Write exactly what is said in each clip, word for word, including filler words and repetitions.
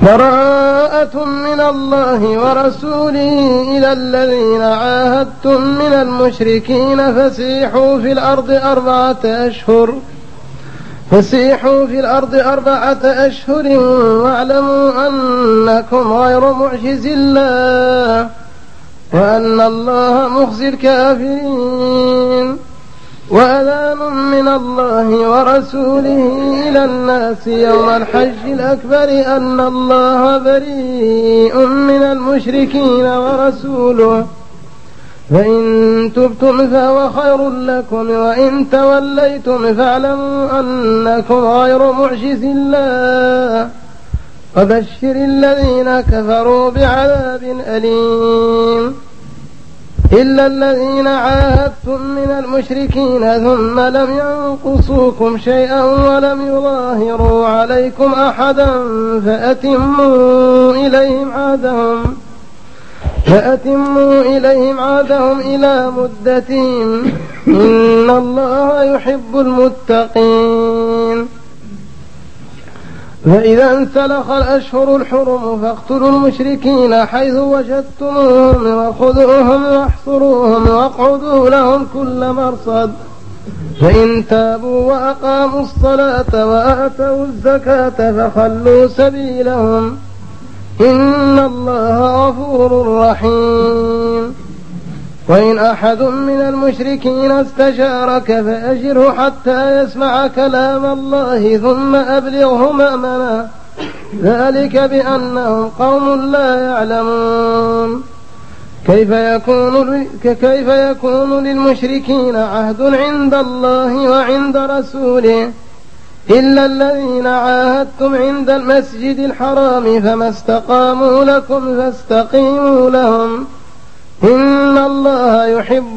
براءة من الله ورسوله إلى الذين عاهدتم من المشركين فسيحوا في الأرض أربعة أشهر فسيحوا في الأرض أربعة أشهر واعلموا أنكم غير معجز الله وأن الله مخزي الكافرين. وأذان من الله ورسوله إلى الناس يوم الحج الأكبر أن الله بريء من المشركين ورسوله فإن تبتم فهو خير لكم وإن توليتم فاعلموا أنكم غير معجز الله وبشر الذين كفروا بعذاب أليم. إلا الذين عاهدتم من المشركين ثم لم ينقصوكم شيئا ولم يظاهروا عليكم أحدا فأتموا إليهم عهدهم فأتموا إليهم عهدهم إلى مدتهم إن الله يحب المتقين. فإذا انسلخ الأشهر الحرم فاقتلوا المشركين حيث وجدتموهم وخذوهم واحصروهم واقعدوا لهم كل مرصد فإن تابوا وأقاموا الصلاة وآتوا الزكاة فخلوا سبيلهم إن الله غفور رحيم. وإن أحد من المشركين استجارك فأجره حتى يسمع كلام الله ثم أبلغه مأمنا ذلك بأنهم قوم لا يعلمون. كيف يكون, كيف يكون للمشركين عهد عند الله وعند رسوله إلا الذين عاهدتم عند المسجد الحرام فما استقاموا لكم فاستقيموا لهم إن الله يحب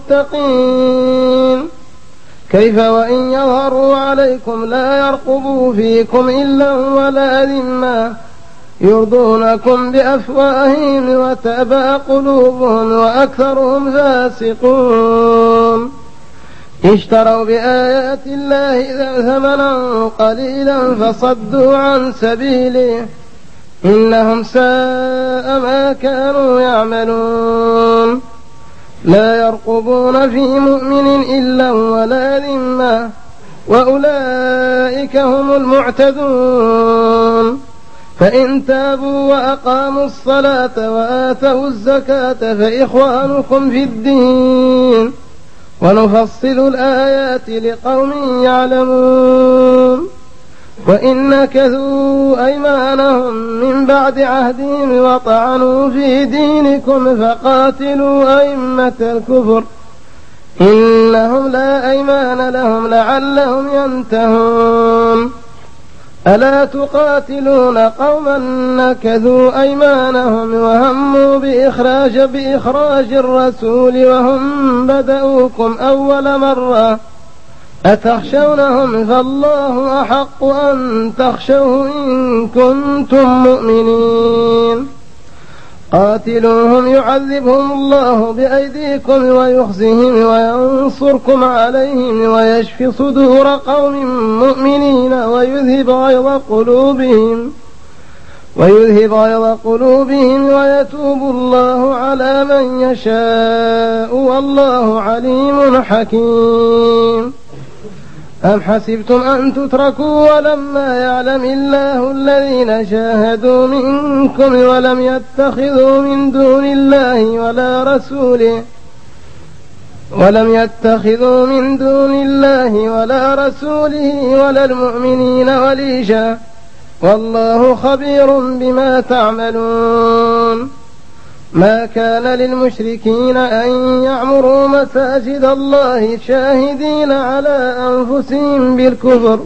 المتقين. كيف وإن يظهروا عليكم لا يرقبوا فيكم إلا ولا ذمة يرضونكم بأفواههم وتأبى قلوبهم وأكثرهم فاسقون. اشتروا بآيات الله ثمنا قليلا فصدوا عن سبيله إنهم ساء ما كانوا يعملون. لا يرقبون في مؤمن إلا ولا ذمة وأولئك هم المعتدون. فإن تابوا وأقاموا الصلاة وآتوا الزكاة فإخوانكم في الدين ونفصل الآيات لقوم يعلمون. وإن نكثوا أيمانهم من بعد عهدهم وطعنوا في دينكم فقاتلوا أئمة الكفر إنهم لا أيمان لهم لعلهم ينتهون. ألا تقاتلون قوما نكثوا أيمانهم وهموا بإخراج بإخراج الرسول وهم بدؤوكم أول مرة أتخشونهم فالله أحق أن تخشوه إن كنتم مؤمنين. قاتلوهم يعذبهم الله بأيديكم ويخزهم وينصركم عليهم ويشفي صدور قوم مؤمنين ويذهب غيظ قلوبهم ويذهب غيظ قلوبهم ويتوب الله على من يشاء والله عليم حكيم. أم حسبتم أن تتركوا ولما يعلم الله الذين جاهدوا منكم ولم يتخذوا من دون الله ولا رسوله ولم يتخذوا من دون الله ولا رسوله ولا المؤمنين وليجا والله خبير بما تعملون. ما كان للمشركين أن يعمروا مساجد الله شاهدين على أنفسهم بالكفر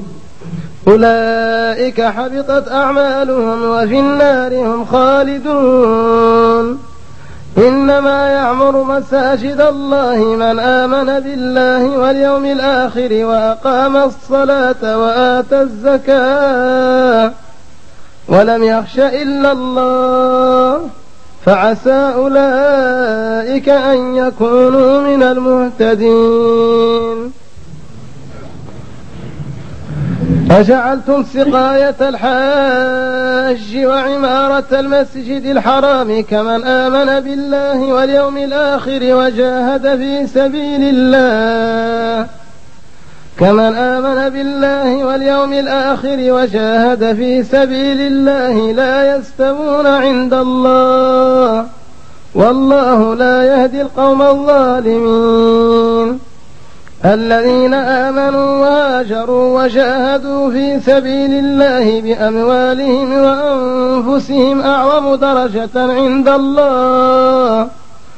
أولئك حبطت أعمالهم وفي النار هم خالدون. إنما يعمر مساجد الله من آمن بالله واليوم الآخر وأقام الصلاة وآتى الزكاة ولم يخش إلا الله فعسى أولئك أن يكونوا من المهتدين. أجعلتم سقاية الحاج الحج وعمارة المسجد الحرام كمن آمن بالله واليوم الآخر وجاهد في سبيل الله كمن آمن بالله واليوم الآخر وجاهد في سبيل الله لا يستوون عند الله والله لا يهدي القوم الظالمين. الذين آمنوا وهاجروا وجاهدوا في سبيل الله بأموالهم وأنفسهم أعظم درجة عند الله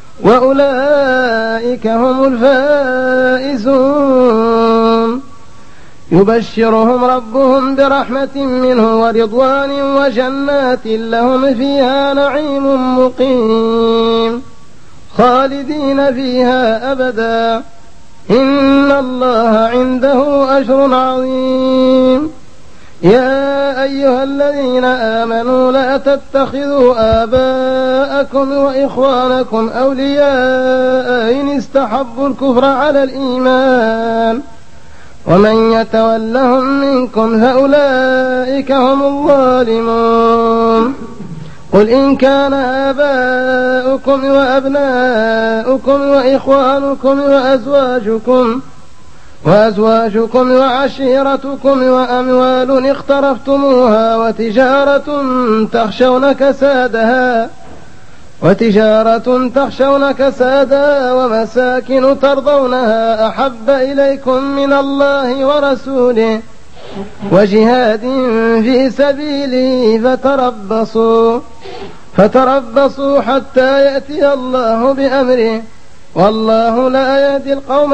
وأولئك هم الفائزون. يبشرهم ربهم برحمة منه ورضوان وجنات لهم فيها نعيم مقيم خالدين فيها أبدا إن الله عنده أجر عظيم. يا أيها الذين آمنوا لا تتخذوا آباءكم وإخوانكم أولياء إن استحبوا الكفر على الإيمان ومن يتولهم منكم فأولئك هم الظالمون. قل إن كان آباؤكم وأبناؤكم وإخوانكم وأزواجكم وأزواجكم وعشيرتكم وأموال اقترفتموها وتجارة تخشون كسادها وتجارة تخشون كسادها ومساكن ترضونها أحب إليكم من الله ورسوله وجهاد في سبيله فتربصوا فتربصوا حتى يأتي الله بأمره والله لا يهدي القوم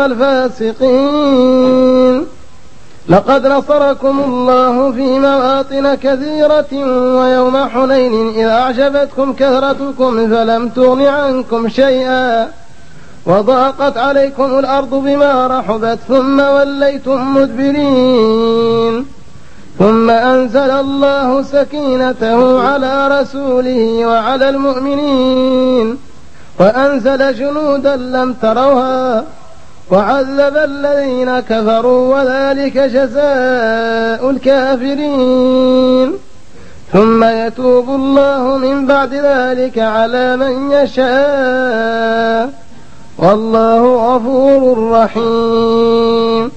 الفاسقين. لقد نصركم الله في مواطن كثيرة ويوم حنين إذ أعجبتكم كثرتكم فلم تغن عنكم شيئا وضاقت عليكم الأرض بما رحبت ثم وليتم مدبرين ثم أنزل الله سكينته على رسوله وعلى المؤمنين وأنزل جنودا لم تروها وعذب الذين كفروا وذلك جزاء الكافرين. ثم يتوب الله من بعد ذلك على من يشاء والله غفور رحيم.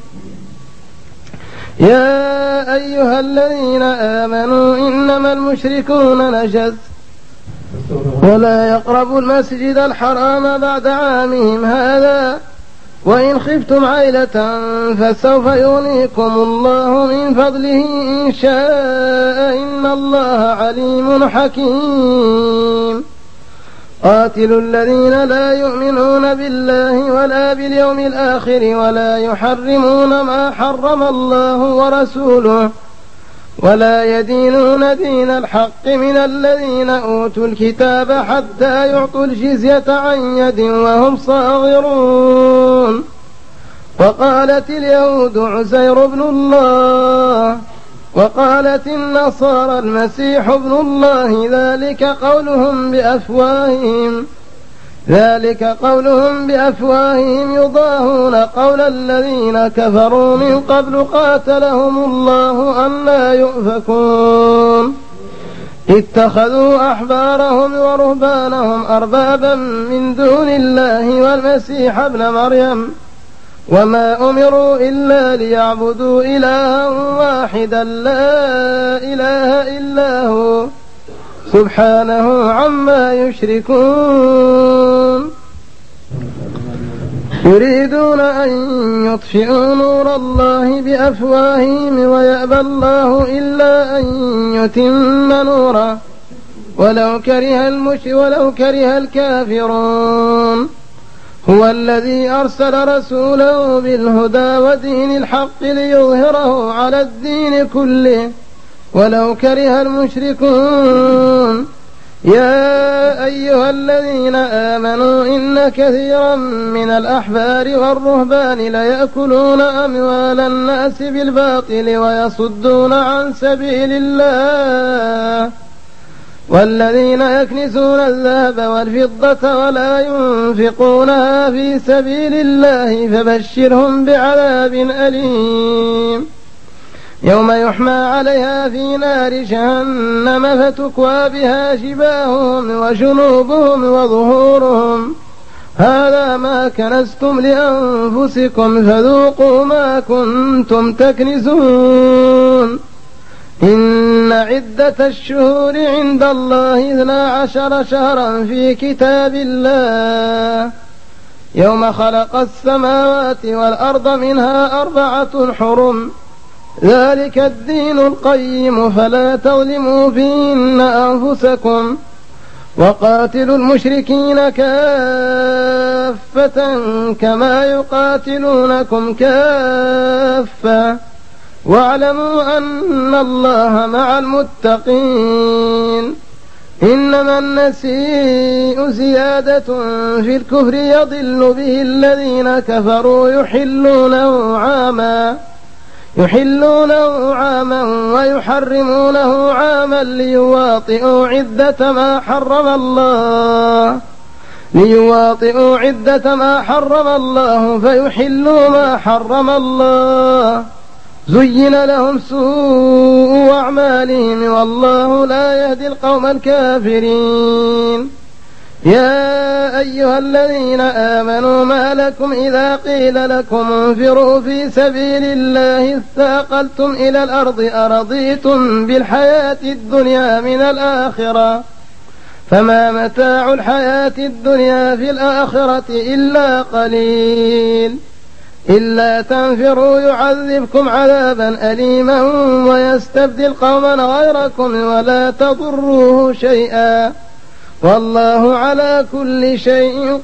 يا أيها الذين آمنوا إنما المشركون نجس ولا يقربوا المسجد الحرام بعد عامهم هذا وإن خفتم عيلة فسوف يغنيكم الله من فضله إن شاء إن الله عليم حكيم. قاتلوا الذين لا يؤمنون بالله ولا باليوم الآخر ولا يحرمون ما حرم الله ورسوله ولا يدينون دين الحق من الذين أوتوا الكتاب حتى يعطوا الجزية عن يد وهم صاغرون. وقالت اليهود عزير ابن الله وقالت النصارى المسيح ابن الله ذلك قولهم بأفواههم ذلك قولهم بأفواههم يضاهون قول الذين كفروا من قبل قاتلهم الله أنى يؤفكون. اتخذوا أحبارهم ورهبانهم أربابا من دون الله والمسيح ابن مريم وما أمروا إلا ليعبدوا إلها واحدا لا إله إلا هو سبحانه عما يشركون. يريدون أن يطفئوا نور الله بأفواههم ويأبى الله إلا أن يتم نوره ولو كره المش ولو كره الكافرون. هو الذي أرسل رسوله بالهدى ودين الحق ليظهره على الدين كله ولو كره المشركون. يا أيها الذين آمنوا إن كثيرا من الأحبار والرهبان ليأكلون أموال الناس بالباطل ويصدون عن سبيل الله والذين يكنزون الذهب والفضة ولا ينفقونها في سبيل الله فبشرهم بعذاب أليم. يوم يحمى عليها في نار جهنم فتكوى بها جباههم وجنوبهم وظهورهم هذا ما كنزتم لأنفسكم فذوقوا ما كنتم تكنزون إن عدة الشهور عند الله اثنا عشر شهرا في كتاب الله يوم خلق السماوات والأرض منها أربعة حرم ذلك الدين القيم فلا تظلموا فيهن أنفسكم وقاتلوا المشركين كافة كما يقاتلونكم كافة واعلموا أن الله مع المتقين إنما النسيء زيادة في الكفر يضل به الذين كفروا يحلونه عاما يحلونه عاما ويحرمونه عاما ليواطئوا عدة ما حرم الله ليواطئوا عدة ما حرم الله فيحلوا ما حرم الله زين لهم سوء أعمالهم والله لا يهدي القوم الكافرين يا أيها الذين آمنوا ما لكم إذا قيل لكم انفروا في سبيل الله اثاقلتم إلى الأرض أرضيتم بالحياة الدنيا من الآخرة فما متاع الحياة الدنيا في الآخرة إلا قليل إلا تنفروا يعذبكم عذابا أليما ويستبدل قوما غيركم ولا تضروه شيئا والله على كل شيء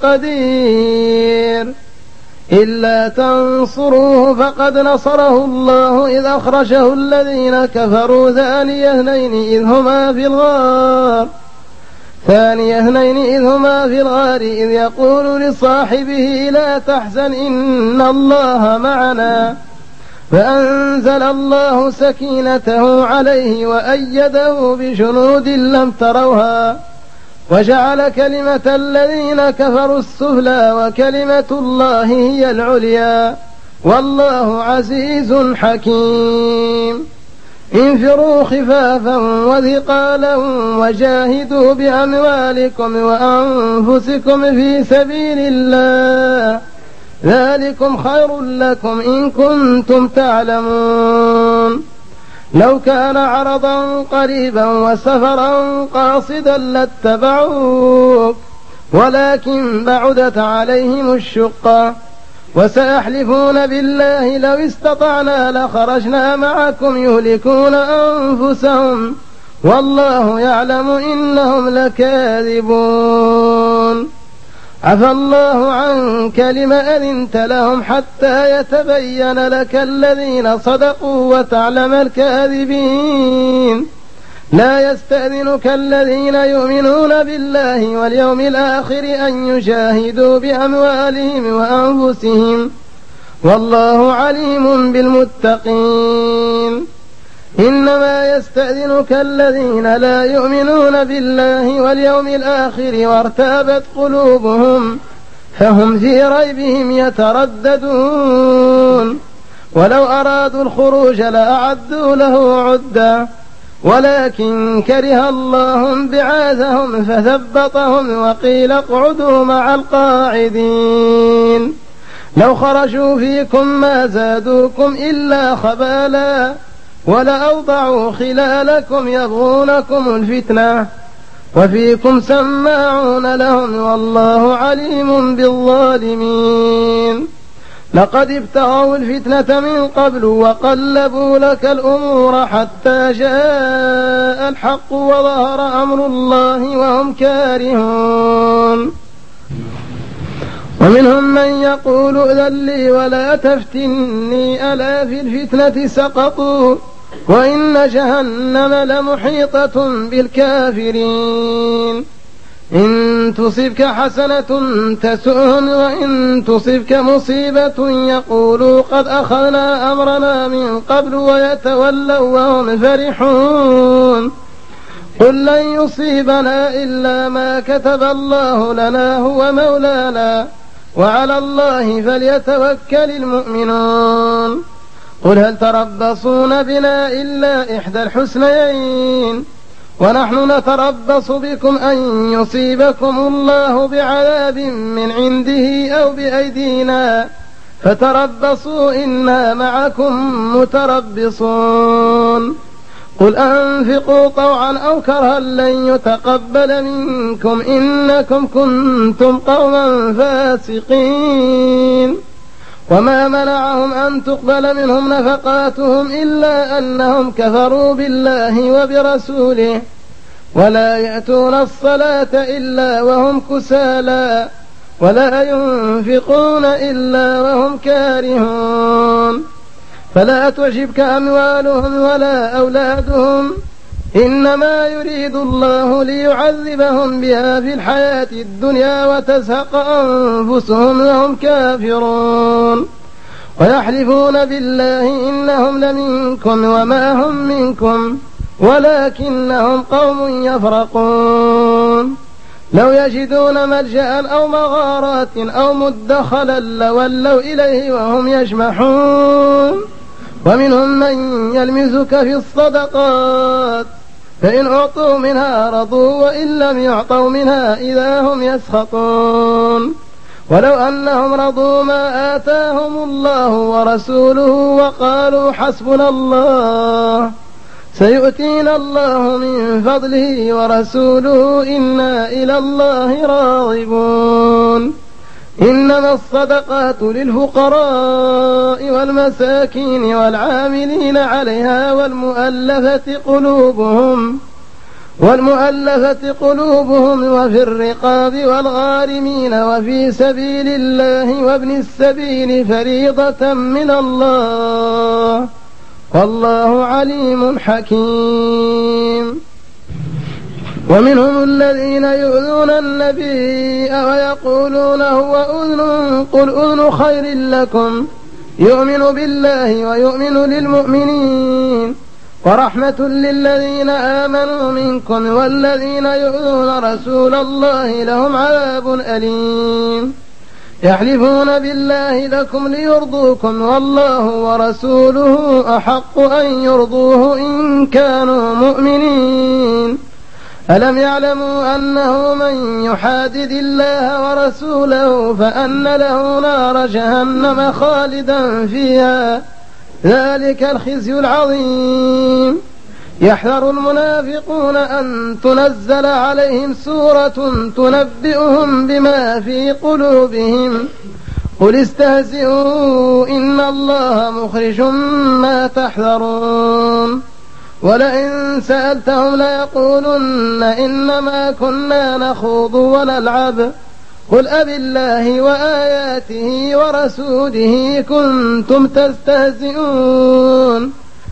قدير إلا تنصروه فقد نصره الله إذ أخرجه الذين كفروا ثاني اثنين إذ هما في الغار ثاني اثنين إذ هما في الغار إذ يقول لصاحبه لا تحزن إن الله معنا فأنزل الله سكينته عليه وأيده بجنود لم تروها وجعل كلمة الذين كفروا السفلى وكلمة الله هي العليا والله عزيز حكيم انفروا خفافا وثقالا وجاهدوا بأموالكم وأنفسكم في سبيل الله ذلكم خير لكم إن كنتم تعلمون لو كان عرضا قريبا وسفرا قاصدا لاتبعوك ولكن بعدت عليهم الشقة وسيحلفون بالله لو استطعنا لخرجنا معكم يهلكون أنفسهم والله يعلم إنهم لكاذبون عفى الله عنك لما أذنت لهم حتى يتبين لك الذين صدقوا وتعلم الكاذبين لا يستأذنك الذين يؤمنون بالله واليوم الآخر أن يجاهدوا بأموالهم وأنفسهم والله عليم بالمتقين إنما يستأذنك الذين لا يؤمنون بالله واليوم الآخر وارتابت قلوبهم فهم في ريبهم يترددون ولو أرادوا الخروج لأعدوا له عدا ولكن كره الله بعاثهم فثبطهم وقيل اقعدوا مع القاعدين لو خرجوا فيكم ما زادوكم إلا خبالا ولأوضعوا خلالكم يبغونكم الفتنة وفيكم سماعون لهم والله عليم بالظالمين لقد ابتغوا الفتنة من قبل وقلبوا لك الأمور حتى جاء الحق وظهر أمر الله وهم كارهون ومنهم من يقول ائذن لي ولا تفتني ألا في الفتنة سقطوا وإن جهنم لمحيطة بالكافرين إن تصبك حسنة تسؤهم وإن تصبك مصيبة يقولوا قد أخذنا أمرنا من قبل ويتولوا وهم فرحون قل لن يصيبنا إلا ما كتب الله لنا هو مولانا وعلى الله فليتوكل المؤمنون قل هل تربصون بنا إلا إحدى الحسنيين ونحن نتربص بكم أن يصيبكم الله بعذاب من عنده أو بأيدينا فتربصوا إنا معكم متربصون قل أنفقوا طوعا أو كرها لن يتقبل منكم إنكم كنتم قوما فاسقين وما منعهم أن تقبل منهم نفقاتهم إلا أنهم كفروا بالله وبرسوله ولا يأتون الصلاة إلا وهم كسالى ولا ينفقون إلا وهم كارهون فلا تعجبك أموالهم ولا أولادهم إنما يريد الله ليعذبهم بها في الحياة الدنيا وتزهق أنفسهم وهم كافرون ويحلفون بالله إنهم لمنكم وما هم منكم ولكنهم قوم يفرقون لو يجدون ملجأ أو مغارات أو مدخلا لولوا إليه وهم يجمحون ومنهم من يلمزك في الصدقات فإن أعطوا منها رضوا وإن لم يعطوا منها إذا هم يسخطون ولو أنهم رضوا ما آتاهم الله ورسوله وقالوا حسبنا الله سيؤتينا الله من فضله ورسوله إنا إلى الله راغبون إنما الصدقات للفقراء والمساكين والعاملين عليها والمؤلفة قلوبهم والمؤلفة قلوبهم وفي الرقاب والغارمين وفي سبيل الله وابن السبيل فريضة من الله والله عليم حكيم ومنهم الذين يؤذون النبي ويقولون هو أذن قل أذن خير لكم يؤمن بالله ويؤمن للمؤمنين ورحمة للذين آمنوا منكم والذين يؤذون رسول الله لهم عذاب أليم يحلفون بالله لكم ليرضوكم والله ورسوله أحق أن يرضوه إن كانوا مؤمنين ألم يعلموا أنه من يحادد الله ورسوله فأن له نار جهنم خالدا فيها ذلك الخزي العظيم يحذر المنافقون أن تنزل عليهم سورة تنبئهم بما في قلوبهم قل استهزئوا إن الله مخرج ما تحذرون ولئن سألتهم ليقولن إنما كنا نخوض ونلعب قل أبالله وآياته ورسوله كنتم تستهزئون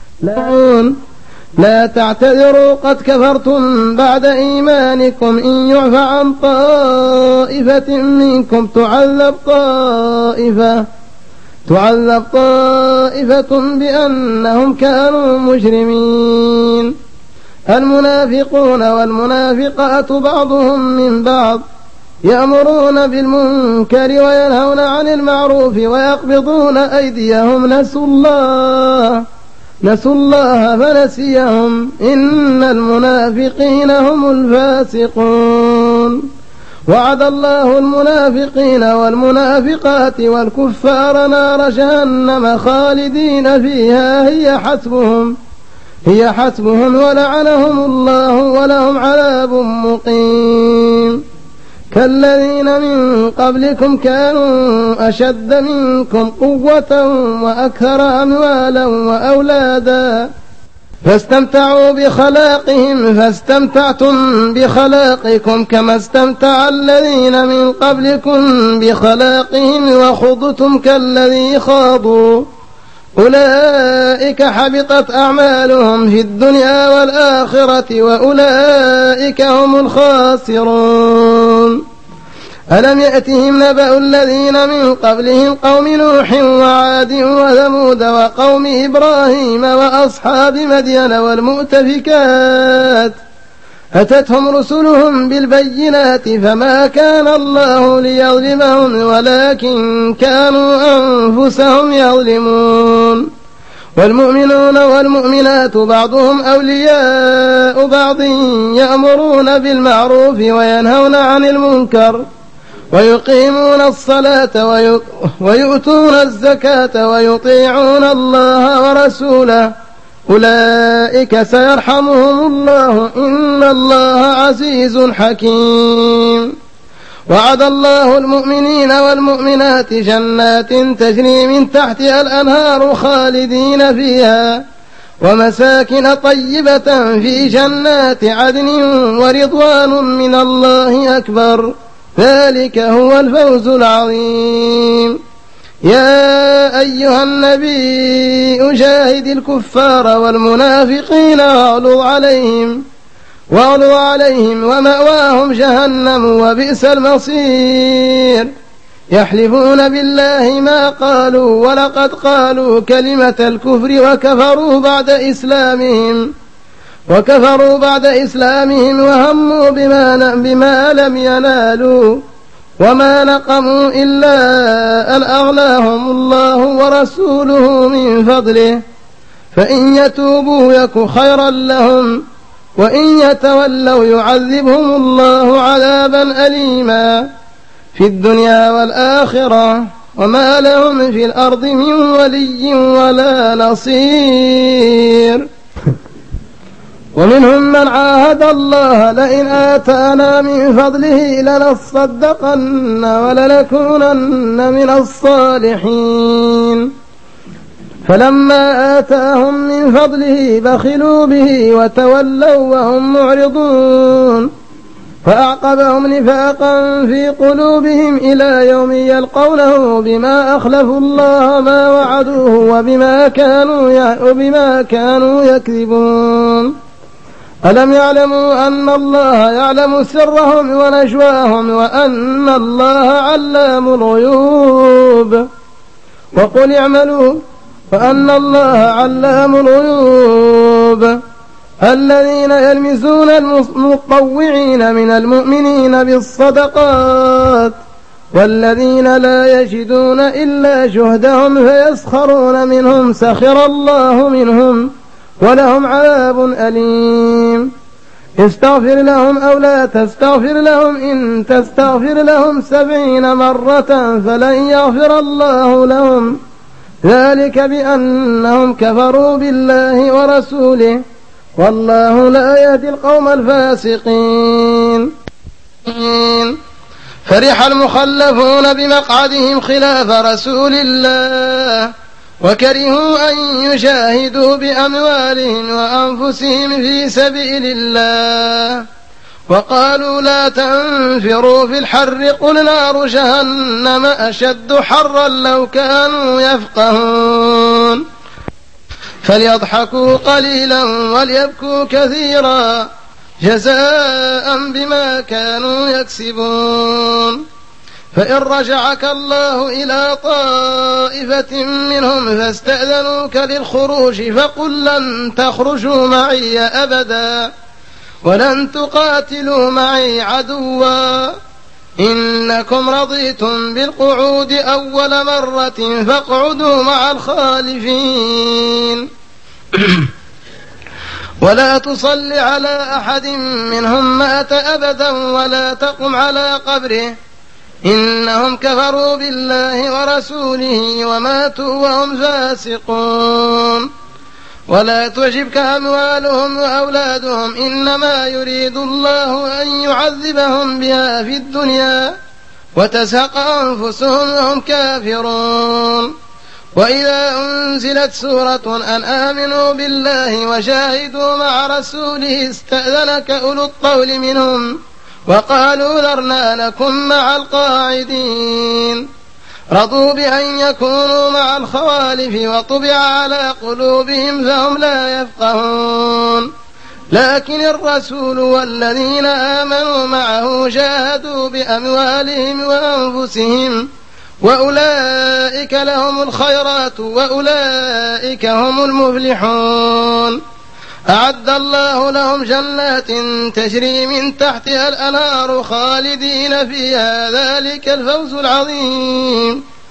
لا تعتذروا قد كفرتم بعد إيمانكم إن يعفى عن طائفة منكم تعذب طائفة تعذب طائفة بأنهم كانوا مجرمين المنافقون والمنافقات بعضهم من بعض يأمرون بالمنكر وينهون عن المعروف ويقبضون أيديهم نسوا الله نسوا الله فنسيهم إن المنافقين هم الفاسقون وعد الله المنافقين والمنافقات والكفار نار جهنم خالدين فيها هي حسبهم هي حسبهم ولعنهم الله ولهم عذاب مقيم كالذين من قبلكم كانوا أشد منكم قوة وأكثر أموالا وأولادا فاستمتعوا بخلاقهم فاستمتعتم بخلاقكم كما استمتع الذين من قبلكم بخلاقهم وخضتم كالذي خاضوا أولئك حبطت أعمالهم في الدنيا والآخرة وأولئك هم الخاسرون ألم يأتهم نبأ الذين من قبلهم قوم نوح وعاد وثمود وقوم إبراهيم وأصحاب مدين والمؤتفكات أتتهم رسلهم بالبينات فما كان الله ليظلمهم ولكن كانوا أنفسهم يظلمون والمؤمنون والمؤمنات بعضهم أولياء بعض يأمرون بالمعروف وينهون عن المنكر ويقيمون الصلاة ويؤتون الزكاة ويطيعون الله ورسوله أولئك سيرحمهم الله إن الله عزيز حكيم. وعد الله المؤمنين والمؤمنات جنات تجري من تحتها الأنهار خالدين فيها ومساكن طيبة في جنات عدن ورضوان من الله أكبر ذلك هو الفوز العظيم. يا أيها النبي جاهد الكفار والمنافقين واغلظ عليهم واغلظ عليهم ومأواهم جهنم وبئس المصير. يحلفون بالله ما قالوا ولقد قالوا كلمة الكفر وكفروا بعد إسلامهم وكفروا بعد إسلامهم وهموا بما, بما لم ينالوا وما نقموا إلا أن أغناهم الله ورسوله من فضله فإن يتوبوا يك خيرا لهم وإن يتولوا يعذبهم الله عذابا أليما في الدنيا والآخرة وما لهم في الأرض من ولي ولا نصير. ومنهم من عاهد الله لئن آتانا من فضله لنصدقن ولنكونن من الصالحين فلما آتاهم من فضله بخلوا به وتولوا وهم معرضون فأعقبهم نفاقا في قلوبهم إلى يوم يلقونه بما أخلفوا الله ما وعدوه وبما كانوا, وبما كانوا يكذبون. ألم يعلموا أن الله يعلم سرهم ونجواهم وأن الله علام الغيوب وقل اعملوا وأن الله علام الغيوب. الذين يلمزون المطوعين من المؤمنين بالصدقات والذين لا يجدون إلا جهدهم فيسخرون منهم سخر الله منهم ولهم عذاب أليم. استغفر لهم أو لا تستغفر لهم إن تستغفر لهم سبعين مرة فلن يغفر الله لهم ذلك بأنهم كفروا بالله ورسوله والله لا يهدي القوم الفاسقين. فرح المخلفون بمقعدهم خلاف رسول الله وكرهوا أن يجاهدوا بأموالهم وأنفسهم في سبيل الله وقالوا لا تنفروا في الحر قل نار جهنم أشد حرا لو كانوا يفقهون فليضحكوا قليلا وليبكوا كثيرا جزاء بما كانوا يكسبون. فإن رجعك الله إلى طائفة منهم فاستأذنوك للخروج فقل لن تخرجوا معي أبدا ولن تقاتلوا معي عدوا إنكم رضيتم بالقعود أول مرة فاقعدوا مع الخالفين ولا تصل على أحد منهم مات أبدا ولا تقم على قبره إنهم كفروا بالله ورسوله وماتوا وهم فاسقون. ولا تعجبك أموالهم وأولادهم إنما يريد الله أن يعذبهم بها في الدنيا وتزهق أنفسهم وهم كافرون. وإذا أنزلت سورة أن آمنوا بالله وشاهدوا مع رسوله استأذنك أولو الطول منهم وقالوا ذرنا نكن مع القاعدين رضوا بأن يكونوا مع الخوالف وطبع على قلوبهم فهم لا يفقهون. لكن الرسول والذين آمنوا معه جاهدوا بأموالهم وأنفسهم وأولئك لهم الخيرات وأولئك هم المفلحون. أعد الله لهم جنات تجري من تحتها الأنهار خالدين فيها ذلك الفوز العظيم.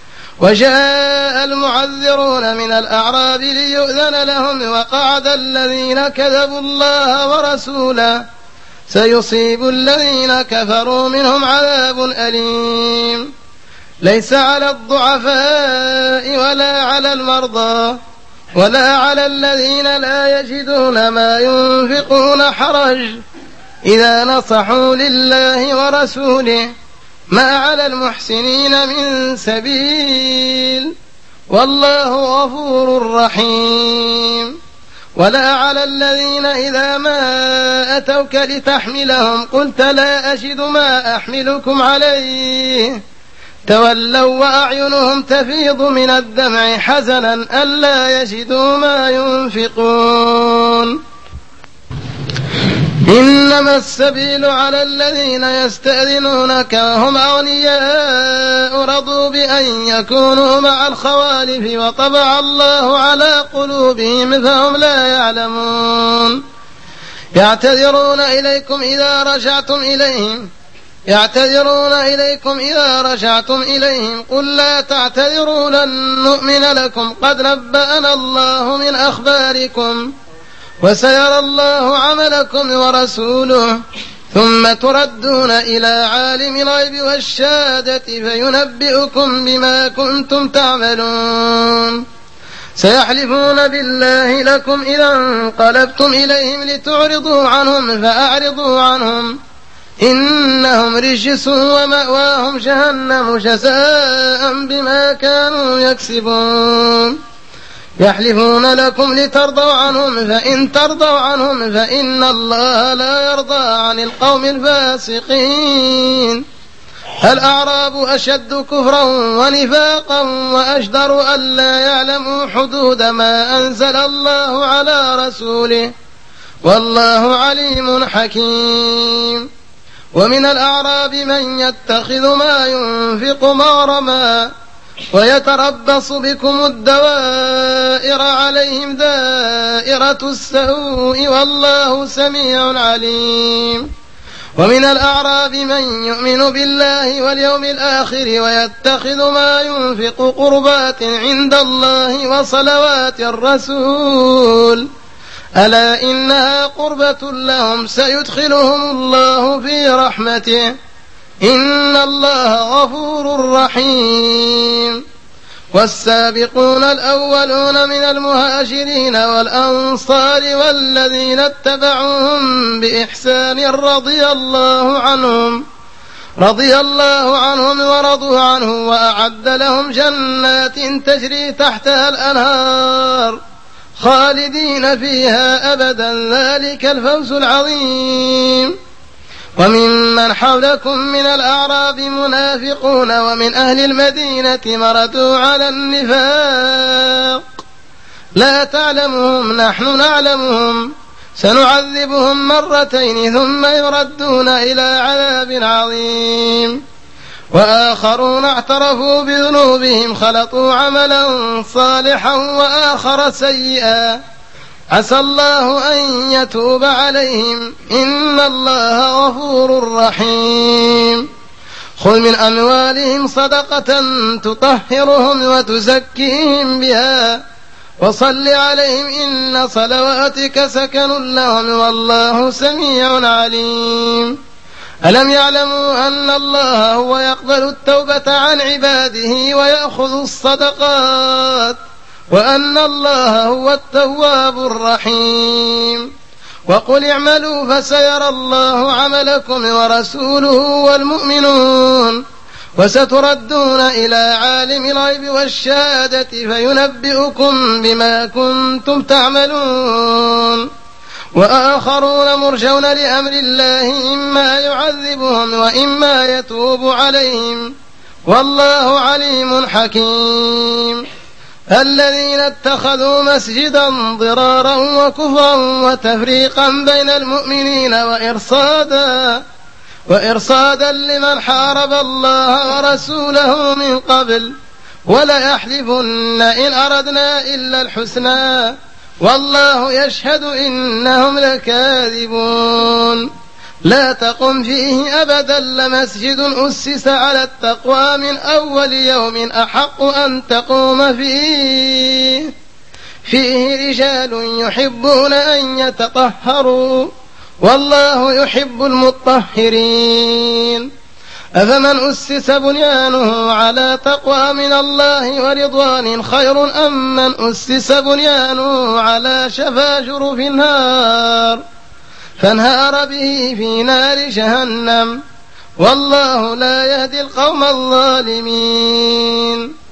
وجاء المعذرون من الأعراب ليؤذن لهم وقعد الذين كذبوا الله ورسوله سيصيب الذين كفروا منهم عذاب أليم. ليس على الضعفاء ولا على المرضى ولا على الذين لا يجدون ما ينفقون حرج إذا نصحوا لله ورسوله ما على المحسنين من سبيل والله غفور رحيم. ولا على الذين إذا ما أتوك لتحملهم قلت لا أجد ما أحملكم عليه تولوا وأعينهم تفيض من الدمع حزنا ألا يجدوا ما ينفقون. إنما السبيل على الذين يستأذنونك وهم أغنياء رضوا بأن يكونوا مع الخوالف وطبع الله على قلوبهم فهم لا يعلمون. يعتذرون إليكم إذا رجعتم إليهم يعتذرون إليكم إذا رجعتم إليهم قل لا تعتذروا لن نؤمن لكم قد نبأنا الله من أخباركم وسيرى الله عملكم ورسوله ثم تردون إلى عالم الغيب والشهادة فينبئكم بما كنتم تعملون. سيحلفون بالله لكم إذا انقلبتم إليهم لتعرضوا عنهم فأعرضوا عنهم إنهم رجس ومأواهم جهنم جزاء بما كانوا يكسبون. يحلفون لكم لترضوا عنهم فإن ترضوا عنهم فإن الله لا يرضى عن القوم الفاسقين. الأعراب أشد كفرا ونفاقا وأجدر ألا يعلموا حدود ما أنزل الله على رسوله والله عليم حكيم. ومن الأعراب من يتخذ ما ينفق مغرما ويتربص بكم الدوائر عليهم دائرة السوء والله سميع عليم. ومن الأعراب من يؤمن بالله واليوم الآخر ويتخذ ما ينفق قربات عند الله وصلوات الرسول ألا إنها قربة لهم سيدخلهم الله في رحمته إن الله غفور رحيم. والسابقون الأولون من المهاجرين والأنصار والذين اتبعوهم بإحسان رضي الله عنهم رضي الله عنهم ورضوا عنه وأعد لهم جنات تجري تحتها الأنهار خالدين فيها أبدا ذلك الفوز العظيم. وممن حولكم من الأعراب منافقون ومن أهل المدينة مردوا على النفاق لا تعلمهم نحن نعلمهم سنعذبهم مرتين ثم يردون إلى عذاب عظيم. وآخرون اعترفوا بذنوبهم خلطوا عملا صالحا وآخر سيئا عسى الله أن يتوب عليهم إن الله غفور رحيم. خذ من أموالهم صدقة تطهرهم وتزكيهم بها وصل عليهم إن صلواتك سكن لهم والله سميع عليم. ألم يعلموا أن الله هو يقبل التوبة عن عباده ويأخذ الصدقات وأن الله هو التواب الرحيم. وقل اعملوا فسيرى الله عملكم ورسوله والمؤمنون وستردون إلى عالم الغيب والشهادة فينبئكم بما كنتم تعملون. وآخرون مرجون لأمر الله إما يعذبهم وإما يتوب عليهم والله عليم حكيم. الذين اتخذوا مسجدا ضرارا وكفرا وتفريقا بين المؤمنين وإرصادا وإرصادا لمن حارب الله ورسوله من قبل وليحلفن إن أردنا إلا الحسنى والله يشهد إنهم لكاذبون. لا تقم فيه أبدا لمسجد أسس على التقوى من أول يوم أحق أن تقوم فيه فيه رجال يحبون أن يتطهروا والله يحب المطهرين أفمن أسس بنيانه على تقوى من الله ورضوان خير أم من أسس بنيانه على شفا جرف النار فانهار به في نار جهنم والله لا يهدي القوم الظالمين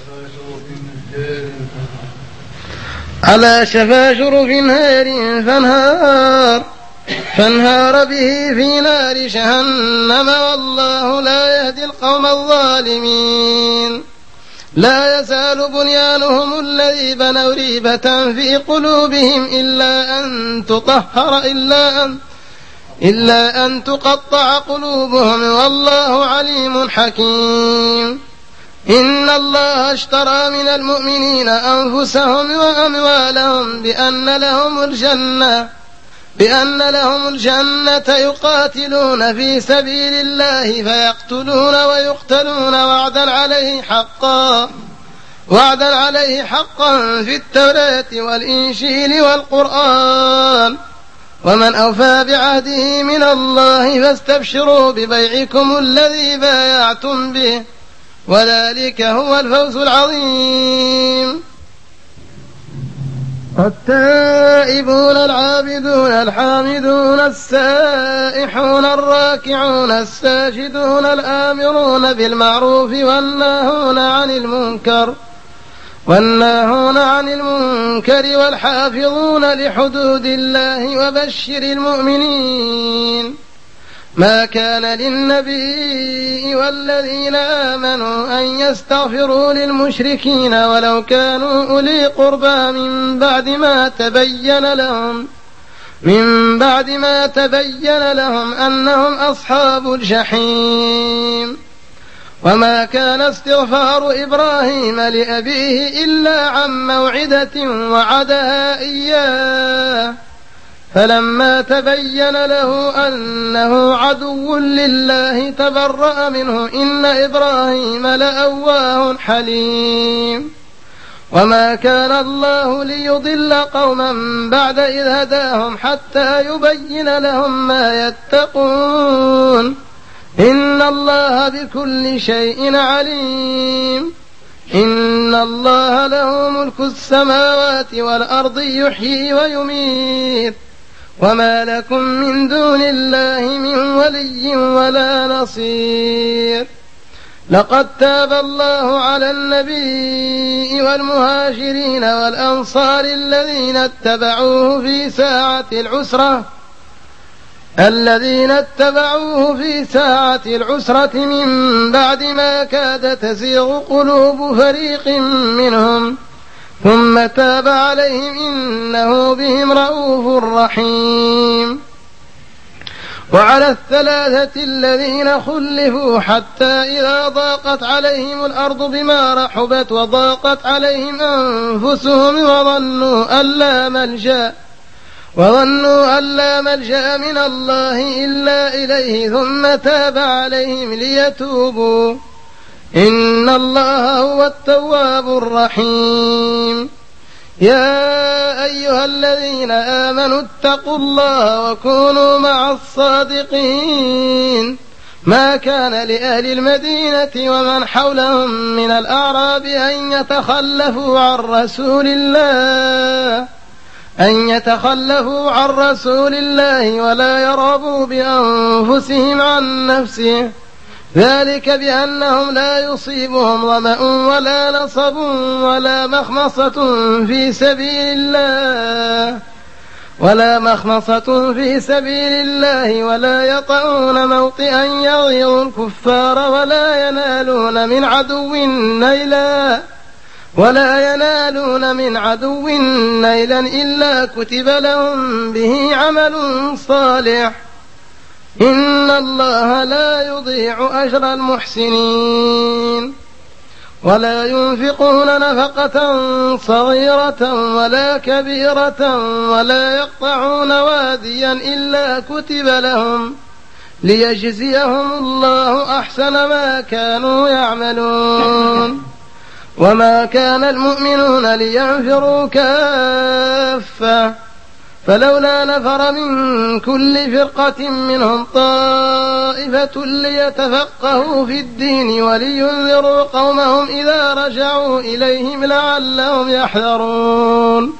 على شفا جرف نار فانهار فانهار به في نار جهنم والله لا يهدي القوم الظالمين لا يزال بنيانهم الذي بنوا ريبة في قلوبهم إلا أن تطهر إلا أن إلا أن تقطع قلوبهم والله عليم حكيم إن الله اشترى من المؤمنين أنفسهم وأموالهم بأن لهم الجنة بأن لهم الجنة يقاتلون في سبيل الله فيقتلون ويقتلون وعدا عليه حقا وعدا عليه حقا في التوراة والإنجيل والقرآن ومن أوفى بعهده من الله فاستبشروا ببيعكم الذي بايعتم به وذلك هو الفوز العظيم التائبون العابدون الحامدون السائحون الراكعون الساجدون الآمرون بالمعروف والناهون عن المنكر والناهون عن المنكر والحافظون لحدود الله وبشر المؤمنين ما كان للنبي والذين آمنوا أن يستغفروا للمشركين ولو كانوا أولي قربى من بعد ما تبين لهم من بعد ما تبين لهم أنهم أصحاب الجحيم وما كان استغفار إبراهيم لأبيه إلا عن موعدة وعدها إياه فلما تبين له أنه عدو لله تبرأ منه إن إبراهيم لأواه حليم وما كان الله ليضل قوما بعد إذ هداهم حتى يبين لهم ما يتقون إن الله بكل شيء عليم إن الله له ملك السماوات والأرض يحيي ويميت وما لكم من دون الله من ولي ولا نصير لقد تاب الله على النبي والمهاجرين والأنصار الذين اتبعوه في ساعة العسرة الذين اتبعوه في ساعة العسرة من بعد ما كاد تزيغ قلوب فريق منهم ثم تاب عليهم إنه بهم رءوف رحيم وعلى الثلاثة الذين خلفوا حتى إذا ضاقت عليهم الأرض بما رحبت وضاقت عليهم أنفسهم وظنوا أن لا ملجأ وظنوا أن لا ملجأ من الله إلا إليه ثم تاب عليهم ليتوبوا إن الله هو التواب الرحيم يا أيها الذين آمنوا اتقوا الله وكونوا مع الصادقين ما كان لأهل المدينة ومن حولهم من الأعراب أن يتخلفوا عن رسول الله أن يتخلفوا عن رسول الله ولا يرغبوا بأنفسهم عن نفسه ذلك بأنهم لا يصيبهم ظمأ ولا نصب ولا مخمصة في سبيل الله ولا مخمصة في سبيل الله ولا يطعون موطئا يغيظ الكفار ولا ينالون من عدو نيلا ولا ينالون من عدو نيلا إلا كتب لهم به عمل صالح إن الله لا يضيع أجر المحسنين ولا ينفقون نفقة صغيرة ولا كبيرة ولا يقطعون واديا إلا كتب لهم ليجزيهم الله أحسن ما كانوا يعملون. وما كان المؤمنون لينفروا كافة فلولا نفر من كل فرقة منهم طائفة ليتفقهوا في الدين ولينذروا قومهم إذا رجعوا إليهم لعلهم يحذرون.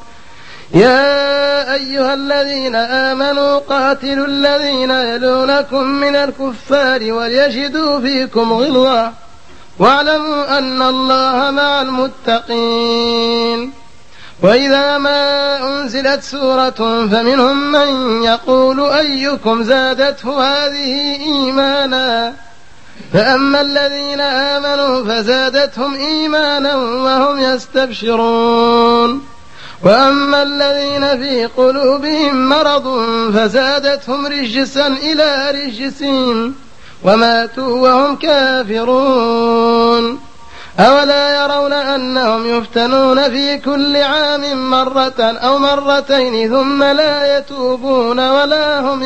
يا أيها الذين آمنوا قاتلوا الذين يلونكم من الكفار وليجدوا فيكم غلظة واعلموا أن الله مع المتقين. وإذا ما أنزلت سورة فمنهم من يقول أيكم زادته هذه إيمانا فأما الذين آمنوا فزادتهم إيمانا وهم يستبشرون وأما الذين في قلوبهم مرض فزادتهم رجسا إلى رجسهم وماتوا وهم كافرون. أولا يرون أنهم يفتنون في كل عام مرة أو مرتين ثم لا يتوبون ولا هم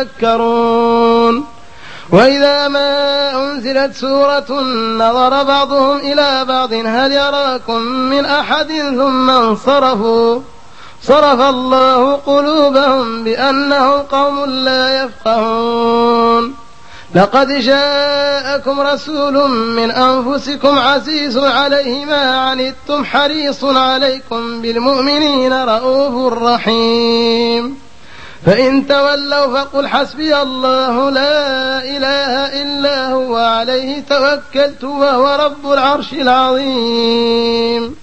يذكرون. وإذا ما أنزلت سورة نظر بعضهم إلى بعض هل يراكم من أحد ثم انصرفوا صرف الله قلوبهم بأنهم قوم لا يفقهون. لقد جاءكم رسول من أنفسكم عزيز عليه ما عنتم حريص عليكم بالمؤمنين رؤوف رحيم. فإن تولوا فقل حسبي الله لا إله إلا هو عليه توكلت وهو رب العرش العظيم.